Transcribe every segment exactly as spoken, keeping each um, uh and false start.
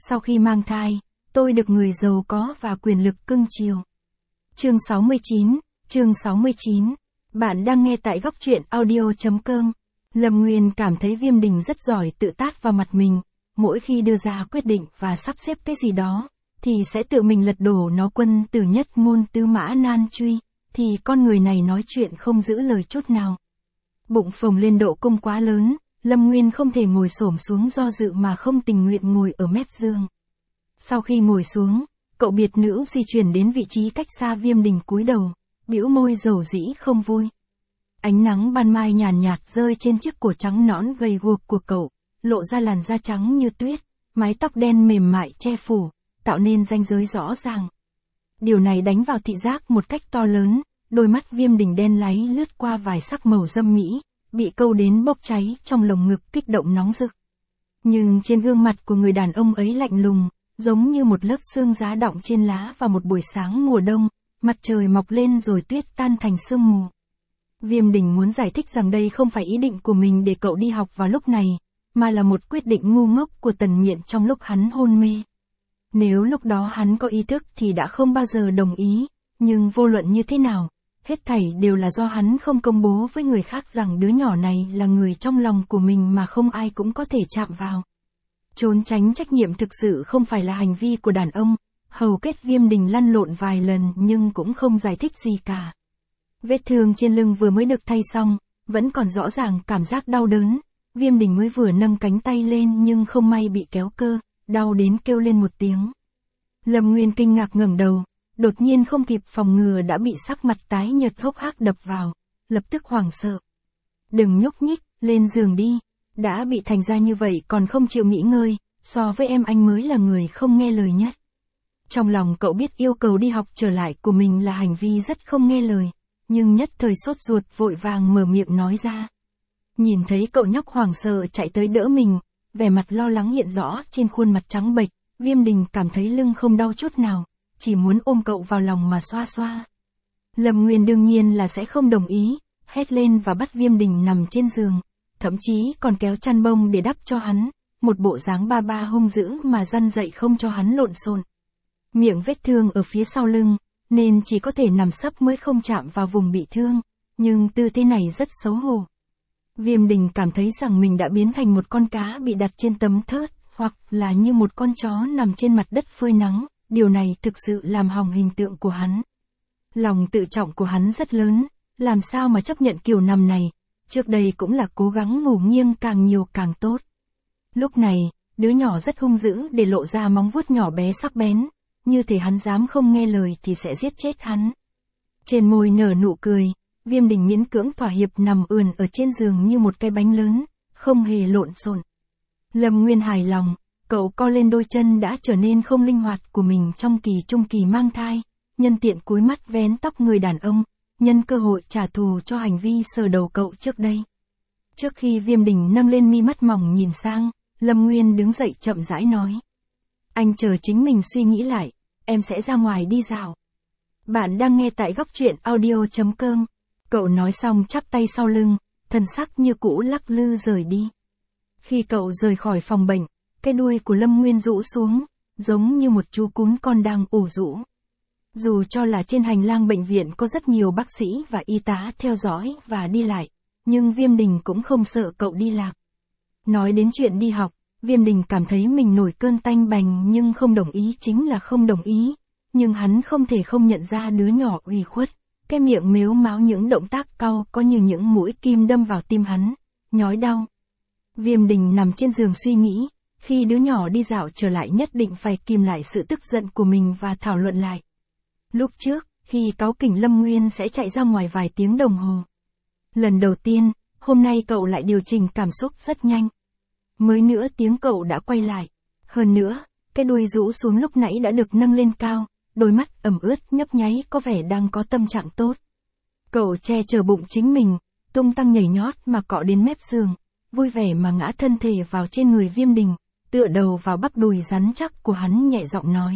Sau khi mang thai, tôi được người giàu có và quyền lực cưng chiều. Chương sáu mươi chín, chương sáu mươi chín. Bạn đang nghe tại góc truyện audio chấm com. Lâm Nguyên cảm thấy Viêm Đình rất giỏi tự tát vào mặt mình, mỗi khi đưa ra quyết định và sắp xếp cái gì đó, thì sẽ tự mình lật đổ nó. Quân tử nhất ngôn tứ mã nan truy, thì con người này nói chuyện không giữ lời chút nào. Bụng phồng lên độ cung quá lớn, Lâm Nguyên không thể ngồi xổm xuống do dự mà không tình nguyện ngồi ở mép giường. Sau khi ngồi xuống, cậu biệt nữ di chuyển đến vị trí cách xa Viêm Đình, cúi đầu, bĩu môi dầu dĩ không vui. Ánh nắng ban mai nhàn nhạt rơi trên chiếc cổ trắng nõn gầy guộc của cậu, lộ ra làn da trắng như tuyết, mái tóc đen mềm mại che phủ, tạo nên ranh giới rõ ràng. Điều này đánh vào thị giác một cách to lớn, đôi mắt Viêm Đình đen láy lướt qua vài sắc màu dâm mỹ, bị câu đến bốc cháy trong lồng ngực kích động nóng rực. Nhưng trên gương mặt của người đàn ông ấy lạnh lùng, giống như một lớp sương giá đọng trên lá vào một buổi sáng mùa đông, mặt trời mọc lên rồi tuyết tan thành sương mù. Viêm Đình muốn giải thích rằng đây không phải ý định của mình để cậu đi học vào lúc này, mà là một quyết định ngu ngốc của Tần Miện trong lúc hắn hôn mê. Nếu lúc đó hắn có ý thức thì đã không bao giờ đồng ý, nhưng vô luận như thế nào, hết thảy đều là do hắn không công bố với người khác rằng đứa nhỏ này là người trong lòng của mình mà không ai cũng có thể chạm vào. Trốn tránh trách nhiệm thực sự không phải là hành vi của đàn ông. Hầu kết Viêm Đình lăn lộn vài lần nhưng cũng không giải thích gì cả. Vết thương trên lưng vừa mới được thay xong, vẫn còn rõ ràng cảm giác đau đớn. Viêm Đình mới vừa nâng cánh tay lên nhưng không may bị kéo cơ, đau đến kêu lên một tiếng. Lâm Nguyên kinh ngạc ngẩng đầu, đột nhiên không kịp phòng ngừa đã bị sắc mặt tái nhợt hốc hác đập vào, lập tức hoảng sợ. Đừng nhúc nhích, lên giường đi. Đã bị thành ra như vậy còn không chịu nghỉ ngơi, so với em anh mới là người không nghe lời nhất. Trong lòng cậu biết yêu cầu đi học trở lại của mình là hành vi rất không nghe lời, nhưng nhất thời sốt ruột vội vàng mở miệng nói ra. Nhìn thấy cậu nhóc hoảng sợ chạy tới đỡ mình, vẻ mặt lo lắng hiện rõ trên khuôn mặt trắng bệch, Viêm Đình cảm thấy lưng không đau chút nào, chỉ muốn ôm cậu vào lòng mà xoa xoa. Lâm Nguyên đương nhiên là sẽ không đồng ý, hét lên và bắt Viêm Đình nằm trên giường, thậm chí còn kéo chăn bông để đắp cho hắn, một bộ dáng ba ba hung dữ mà răn dậy không cho hắn lộn xộn. Miệng vết thương ở phía sau lưng, nên chỉ có thể nằm sấp mới không chạm vào vùng bị thương, nhưng tư thế này rất xấu hổ. Viêm Đình cảm thấy rằng mình đã biến thành một con cá bị đặt trên tấm thớt, hoặc là như một con chó nằm trên mặt đất phơi nắng, điều này thực sự làm hỏng hình tượng của hắn. Lòng tự trọng của hắn rất lớn, làm sao mà chấp nhận kiểu nằm này, trước đây cũng là cố gắng ngủ nghiêng càng nhiều càng tốt. Lúc này, đứa nhỏ rất hung dữ để lộ ra móng vuốt nhỏ bé sắc bén, như thể hắn dám không nghe lời thì sẽ giết chết hắn. Trên môi nở nụ cười, Viêm Đình miễn cưỡng thỏa hiệp nằm ườn ở trên giường như một cái bánh lớn, không hề lộn xộn. Lâm Nguyên hài lòng, cậu co lên đôi chân đã trở nên không linh hoạt của mình trong kỳ trung kỳ mang thai, nhân tiện cúi mắt vén tóc người đàn ông, nhân cơ hội trả thù cho hành vi sờ đầu cậu trước đây. Trước khi Viêm Đình nâng lên mi mắt mỏng nhìn sang, Lâm Nguyên đứng dậy chậm rãi nói. Anh chờ chính mình suy nghĩ lại, em sẽ ra ngoài đi dạo. Bạn đang nghe tại góc truyện audio chấm com. Cậu nói xong chắp tay sau lưng, thân sắc như cũ lắc lư rời đi. Khi cậu rời khỏi phòng bệnh, cái đuôi của Lâm Nguyên rũ xuống, giống như một chú cún con đang ủ rũ. Dù cho là trên hành lang bệnh viện có rất nhiều bác sĩ và y tá theo dõi và đi lại, nhưng Viêm Đình cũng không sợ cậu đi lạc. Nói đến chuyện đi học, Viêm Đình cảm thấy mình nổi cơn tanh bành nhưng không đồng ý chính là không đồng ý, nhưng hắn không thể không nhận ra đứa nhỏ ủy khuất, cái miệng mếu máo những động tác cau có như những mũi kim đâm vào tim hắn, nhói đau. Viêm Đình nằm trên giường suy nghĩ, khi đứa nhỏ đi dạo trở lại nhất định phải kìm lại sự tức giận của mình và thảo luận lại. Lúc trước, khi cáu kỉnh Lâm Nguyên sẽ chạy ra ngoài vài tiếng đồng hồ. Lần đầu tiên, hôm nay cậu lại điều chỉnh cảm xúc rất nhanh. Mới nữa tiếng cậu đã quay lại. Hơn nữa, cái đuôi rũ xuống lúc nãy đã được nâng lên cao, đôi mắt ẩm ướt nhấp nháy có vẻ đang có tâm trạng tốt. Cậu che chở bụng chính mình, tung tăng nhảy nhót mà cọ đến mép giường, vui vẻ mà ngã thân thể vào trên người Viêm Đình, tựa đầu vào bắp đùi rắn chắc của hắn nhẹ giọng nói.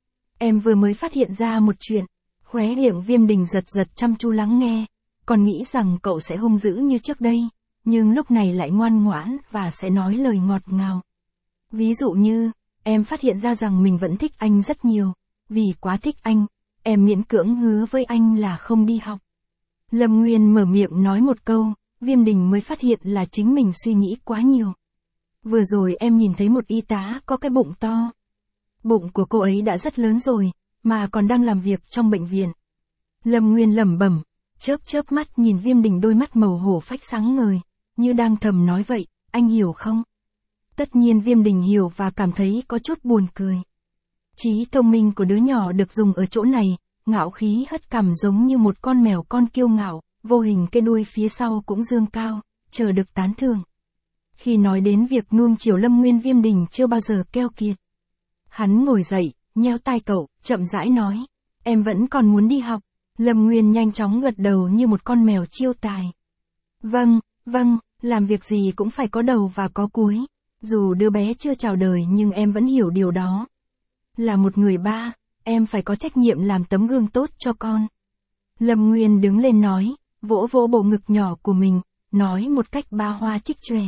Em vừa mới phát hiện ra một chuyện. Khóe miệng Viêm Đình giật giật chăm chú lắng nghe, còn nghĩ rằng cậu sẽ hung dữ như trước đây, nhưng lúc này lại ngoan ngoãn và sẽ nói lời ngọt ngào. Ví dụ như, em phát hiện ra rằng mình vẫn thích anh rất nhiều. Vì quá thích anh, em miễn cưỡng hứa với anh là không đi học. Lâm Nguyên mở miệng nói một câu, Viêm Đình mới phát hiện là chính mình suy nghĩ quá nhiều. Vừa rồi em nhìn thấy một y tá có cái bụng to. Bụng của cô ấy đã rất lớn rồi, mà còn đang làm việc trong bệnh viện. Lâm Nguyên lẩm bẩm, chớp chớp mắt nhìn Viêm Đình, đôi mắt màu hổ phách sáng ngời, như đang thầm nói vậy, anh hiểu không? Tất nhiên Viêm Đình hiểu và cảm thấy có chút buồn cười. Trí thông minh của đứa nhỏ được dùng ở chỗ này, ngạo khí hất cằm giống như một con mèo con kiêu ngạo, vô hình cái đuôi phía sau cũng dương cao, chờ được tán thưởng. Khi nói đến việc nuông chiều Lâm Nguyên, Viêm Đình chưa bao giờ keo kiệt. Hắn ngồi dậy, nheo tai cậu, chậm rãi nói, em vẫn còn muốn đi học. Lâm Nguyên nhanh chóng gật đầu như một con mèo chiêu tài. Vâng, vâng, làm việc gì cũng phải có đầu và có cuối. Dù đứa bé chưa chào đời nhưng em vẫn hiểu điều đó. Là một người ba, em phải có trách nhiệm làm tấm gương tốt cho con. Lâm Nguyên đứng lên nói, vỗ vỗ bộ ngực nhỏ của mình, nói một cách ba hoa trích tròe.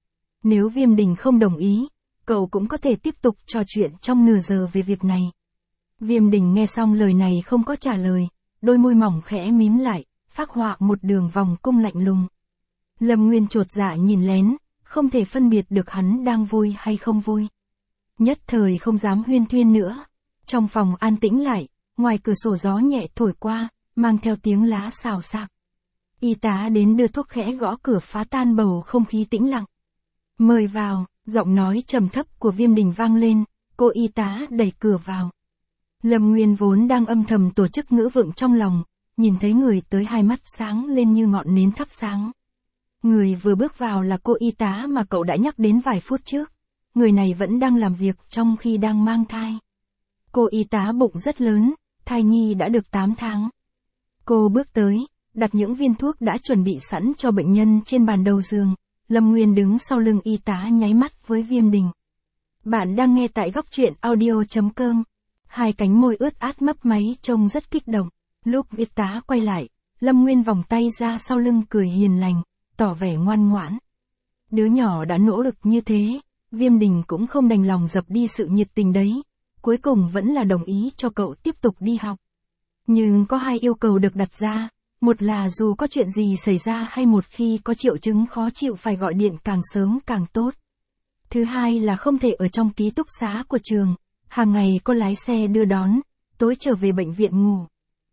Nếu Viêm Đình không đồng ý, cậu cũng có thể tiếp tục trò chuyện trong nửa giờ về việc này. Viêm Đình nghe xong lời này không có trả lời, đôi môi mỏng khẽ mím lại, phác họa một đường vòng cung lạnh lùng. Lâm Nguyên chột dạ nhìn lén, không thể phân biệt được hắn đang vui hay không vui. Nhất thời không dám huyên thuyên nữa. Trong phòng an tĩnh lại, ngoài cửa sổ gió nhẹ thổi qua, mang theo tiếng lá xào xạc. Y tá đến đưa thuốc, khẽ gõ cửa phá tan bầu không khí tĩnh lặng. Mời vào, giọng nói trầm thấp của Viêm Đình vang lên, cô y tá đẩy cửa vào. Lâm Nguyên vốn đang âm thầm tổ chức ngữ vựng trong lòng, nhìn thấy người tới hai mắt sáng lên như ngọn nến thắp sáng. Người vừa bước vào là cô y tá mà cậu đã nhắc đến vài phút trước. Người này vẫn đang làm việc trong khi đang mang thai. Cô y tá bụng rất lớn, thai nhi đã được tám tháng. Cô bước tới, đặt những viên thuốc đã chuẩn bị sẵn cho bệnh nhân trên bàn đầu giường. Lâm Nguyên đứng sau lưng y tá nháy mắt với Viêm Đình. Bạn đang nghe tại góc truyện audio chấm com. Hai cánh môi ướt át mấp máy trông rất kích động. Lúc y tá quay lại, Lâm Nguyên vòng tay ra sau lưng cười hiền lành, tỏ vẻ ngoan ngoãn. Đứa nhỏ đã nỗ lực như thế, Viêm Đình cũng không đành lòng dập đi sự nhiệt tình đấy. Cuối cùng vẫn là đồng ý cho cậu tiếp tục đi học. Nhưng có hai yêu cầu được đặt ra. Một là dù có chuyện gì xảy ra hay một khi có triệu chứng khó chịu phải gọi điện càng sớm càng tốt. Thứ hai là không thể ở trong ký túc xá của trường. Hàng ngày có lái xe đưa đón, tối trở về bệnh viện ngủ.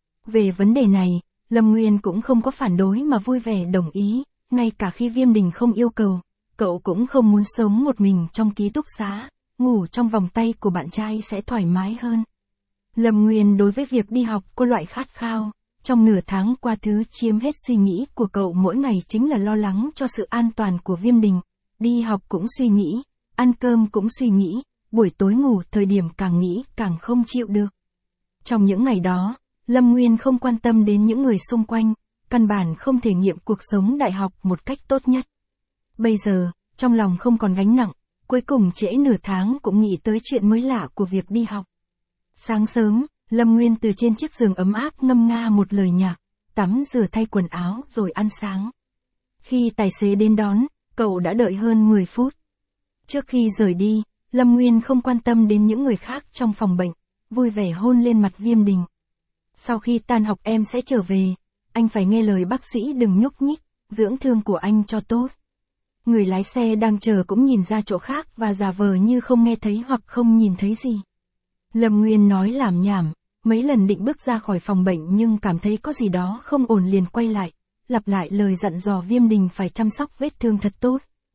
Về vấn đề này, Lâm Nguyên cũng không có phản đối mà vui vẻ đồng ý, ngay cả khi Viêm Đình không yêu cầu, cậu cũng không muốn sống một mình trong ký túc xá, ngủ trong vòng tay của bạn trai sẽ thoải mái hơn. Lâm Nguyên đối với việc đi học có loại khát khao, trong nửa tháng qua thứ chiếm hết suy nghĩ của cậu mỗi ngày chính là lo lắng cho sự an toàn của Viêm Đình, đi học cũng suy nghĩ, ăn cơm cũng suy nghĩ. Buổi tối ngủ thời điểm càng nghĩ càng không chịu được. Trong những ngày đó, Lâm Nguyên không quan tâm đến những người xung quanh, căn bản không thể nghiệm cuộc sống đại học một cách tốt nhất. Bây giờ, trong lòng không còn gánh nặng, cuối cùng trễ nửa tháng cũng nghĩ tới chuyện mới lạ của việc đi học. Sáng sớm, Lâm Nguyên từ trên chiếc giường ấm áp ngâm nga một lời nhạc, tắm rửa thay quần áo rồi ăn sáng. Khi tài xế đến đón, cậu đã đợi hơn mười phút. Trước khi rời đi, Lâm Nguyên không quan tâm đến những người khác trong phòng bệnh, vui vẻ hôn lên mặt Viêm Đình. Sau khi tan học em sẽ trở về, anh phải nghe lời bác sĩ đừng nhúc nhích, dưỡng thương của anh cho tốt. Người lái xe đang chờ cũng nhìn ra chỗ khác và giả vờ như không nghe thấy hoặc không nhìn thấy gì. Lâm Nguyên nói lảm nhảm, mấy lần định bước ra khỏi phòng bệnh nhưng cảm thấy có gì đó không ổn liền quay lại, lặp lại lời dặn dò Viêm Đình phải chăm sóc vết thương thật tốt.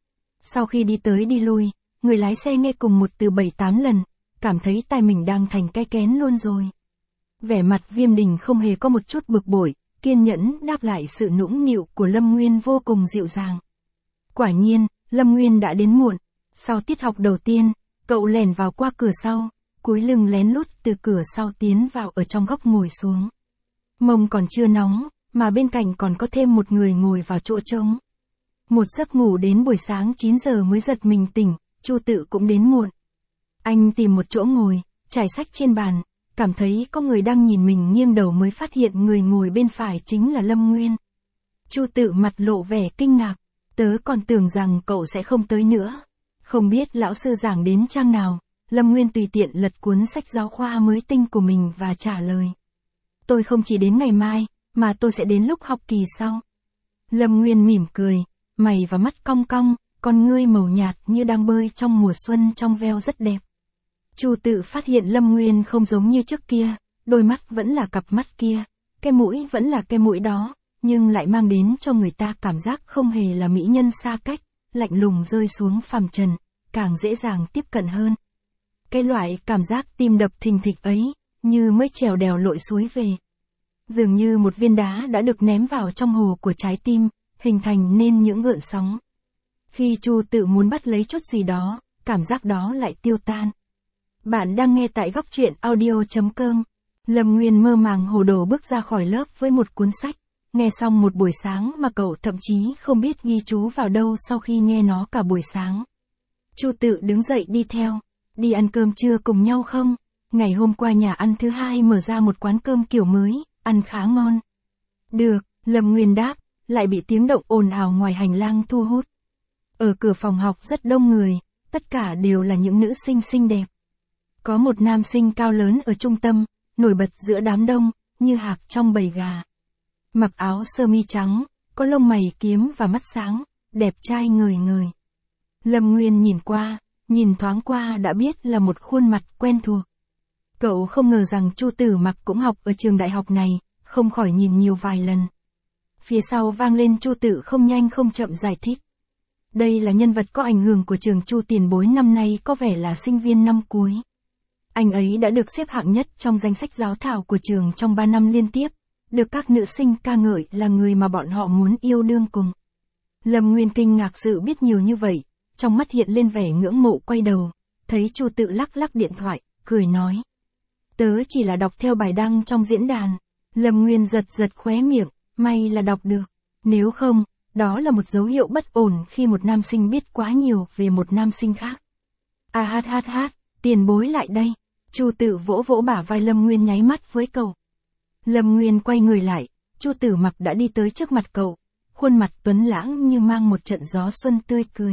Sau khi đi tới đi lui, người lái xe nghe cùng một từ bảy tám lần, cảm thấy tai mình đang thành cái kén luôn rồi. Vẻ mặt Viêm Đình không hề có một chút bực bội, kiên nhẫn đáp lại sự nũng nịu của Lâm Nguyên vô cùng dịu dàng. Quả nhiên, Lâm Nguyên đã đến muộn. Sau tiết học đầu tiên, cậu lẻn vào qua cửa sau, cúi lưng lén lút từ cửa sau tiến vào ở trong góc ngồi xuống. Mông còn chưa nóng, mà bên cạnh còn có thêm một người ngồi vào chỗ trống. Một giấc ngủ đến buổi sáng chín giờ mới giật mình tỉnh, Chu Tự cũng đến muộn. Anh tìm một chỗ ngồi, trải sách trên bàn, cảm thấy có người đang nhìn mình, nghiêng đầu mới phát hiện người ngồi bên phải chính là Lâm Nguyên. Chu Tự mặt lộ vẻ kinh ngạc, tớ còn tưởng rằng cậu sẽ không tới nữa. Không biết lão sư giảng đến trang nào, Lâm Nguyên tùy tiện lật cuốn sách giáo khoa mới tinh của mình và trả lời. Tôi không chỉ đến ngày mai, mà tôi sẽ đến lúc học kỳ sau. Lâm Nguyên mỉm cười, mày và mắt cong cong, con ngươi màu nhạt như đang bơi trong mùa xuân trong veo rất đẹp. Chu Tự phát hiện Lâm Nguyên không giống như trước kia, đôi mắt vẫn là cặp mắt kia, cái mũi vẫn là cái mũi đó, nhưng lại mang đến cho người ta cảm giác không hề là mỹ nhân xa cách, lạnh lùng rơi xuống phàm trần, càng dễ dàng tiếp cận hơn. Cái loại cảm giác tim đập thình thịch ấy, như mới trèo đèo lội suối về. Dường như một viên đá đã được ném vào trong hồ của trái tim, hình thành nên những gợn sóng. Khi Chu Tự muốn bắt lấy chút gì đó, cảm giác đó lại tiêu tan. Bạn đang nghe tại góc truyện audio chấm com. Lâm Nguyên mơ màng hồ đồ bước ra khỏi lớp với một cuốn sách, nghe xong một buổi sáng mà cậu thậm chí không biết ghi chú vào đâu sau khi nghe nó cả buổi sáng. Chu Tự đứng dậy đi theo, đi ăn cơm trưa cùng nhau không? Ngày hôm qua nhà ăn thứ hai mở ra một quán cơm kiểu mới, ăn khá ngon. Được, Lâm Nguyên đáp, lại bị tiếng động ồn ào ngoài hành lang thu hút. Ở cửa phòng học rất đông người, tất cả đều là những nữ sinh xinh đẹp. Có một nam sinh cao lớn ở trung tâm, nổi bật giữa đám đông, như hạc trong bầy gà. Mặc áo sơ mi trắng, có lông mày kiếm và mắt sáng, đẹp trai ngời ngời. Lâm Nguyên nhìn qua, nhìn thoáng qua đã biết là một khuôn mặt quen thuộc. Cậu không ngờ rằng Chu Tử Mặc cũng học ở trường đại học này, không khỏi nhìn nhiều vài lần. Phía sau vang lên Chu Tự không nhanh không chậm giải thích. Đây là nhân vật có ảnh hưởng của trường Chu tiền bối, năm nay có vẻ là sinh viên năm cuối. Anh ấy đã được xếp hạng nhất trong danh sách giáo thảo của trường trong ba năm liên tiếp, được các nữ sinh ca ngợi là người mà bọn họ muốn yêu đương cùng. Lâm Nguyên kinh ngạc sự biết nhiều như vậy, trong mắt hiện lên vẻ ngưỡng mộ, quay đầu, thấy Chu Tự lắc lắc điện thoại, cười nói. Tớ chỉ là đọc theo bài đăng trong diễn đàn. Lâm Nguyên giật giật khóe miệng, may là đọc được. Nếu không, đó là một dấu hiệu bất ổn khi một nam sinh biết quá nhiều về một nam sinh khác. À hát hát hát, tiền bối lại đây. Chu Tự vỗ vỗ bả vai Lâm Nguyên, nháy mắt với cậu. Lâm Nguyên quay người lại, Chu Tử Mặc đã đi tới trước mặt cậu, khuôn mặt tuấn lãng như mang một trận gió xuân tươi cười.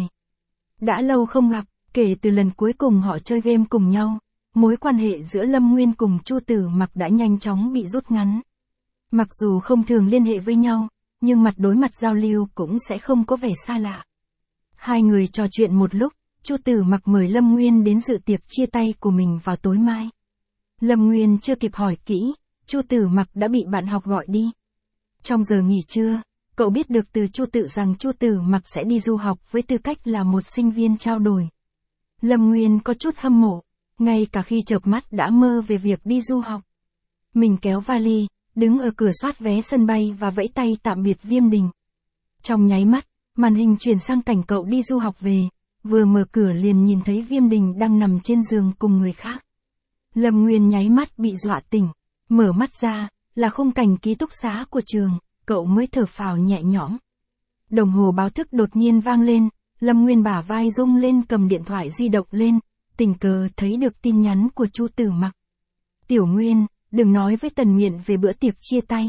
Đã lâu không gặp, kể từ lần cuối cùng họ chơi game cùng nhau, mối quan hệ giữa Lâm Nguyên cùng Chu Tử Mặc đã nhanh chóng bị rút ngắn. Mặc dù không thường liên hệ với nhau, nhưng mặt đối mặt giao lưu cũng sẽ không có vẻ xa lạ. Hai người trò chuyện một lúc, Chu Tử Mặc mời Lâm Nguyên đến dự tiệc chia tay của mình vào tối mai. Lâm Nguyên chưa kịp hỏi kỹ, Chu Tử Mặc đã bị bạn học gọi đi. Trong giờ nghỉ trưa, cậu biết được từ Chu Tự rằng Chu Tử Mặc sẽ đi du học với tư cách là một sinh viên trao đổi. Lâm Nguyên có chút hâm mộ, ngay cả khi chợp mắt đã mơ về việc đi du học. Mình kéo vali, đứng ở cửa soát vé sân bay và vẫy tay tạm biệt Viêm Đình. Trong nháy mắt, màn hình chuyển sang cảnh cậu đi du học về, vừa mở cửa liền nhìn thấy Viêm Đình đang nằm trên giường cùng người khác. Lâm Nguyên nháy mắt bị dọa tỉnh, mở mắt ra, là khung cảnh ký túc xá của trường, cậu mới thở phào nhẹ nhõm. Đồng hồ báo thức đột nhiên vang lên, Lâm Nguyên bả vai rung lên, cầm điện thoại di động lên, tình cờ thấy được tin nhắn của Chu Tử Mặc. Tiểu Nguyên, đừng nói với Tần Miện về bữa tiệc chia tay.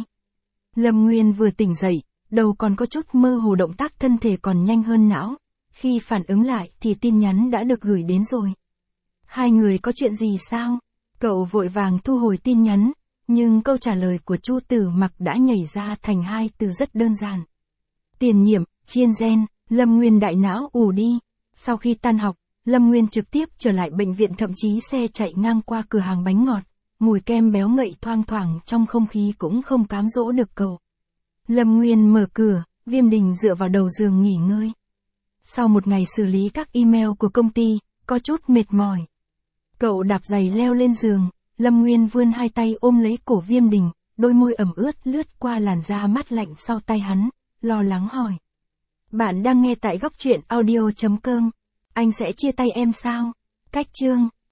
Lâm Nguyên vừa tỉnh dậy, đầu còn có chút mơ hồ, động tác thân thể còn nhanh hơn não. Khi phản ứng lại thì tin nhắn đã được gửi đến rồi. Hai người có chuyện gì sao? Cậu vội vàng thu hồi tin nhắn, nhưng câu trả lời của Chu Tử Mặc đã nhảy ra thành hai từ rất đơn giản. Tiền nhiệm, chiên gen. Lâm Nguyên đại não ù đi. Sau khi tan học, Lâm Nguyên trực tiếp trở lại bệnh viện, thậm chí xe chạy ngang qua cửa hàng bánh ngọt, mùi kem béo ngậy thoang thoảng trong không khí cũng không cám dỗ được cậu. Lâm Nguyên mở cửa, Viêm Đình dựa vào đầu giường nghỉ ngơi. Sau một ngày xử lý các email của công ty, có chút mệt mỏi. Cậu đạp giày leo lên giường, Lâm Nguyên vươn hai tay ôm lấy cổ Viêm Đình, đôi môi ẩm ướt lướt qua làn da mát lạnh sau tay hắn, lo lắng hỏi. Bạn đang nghe tại góc truyện audio chấm com. Anh sẽ chia tay em sao? Cách chương.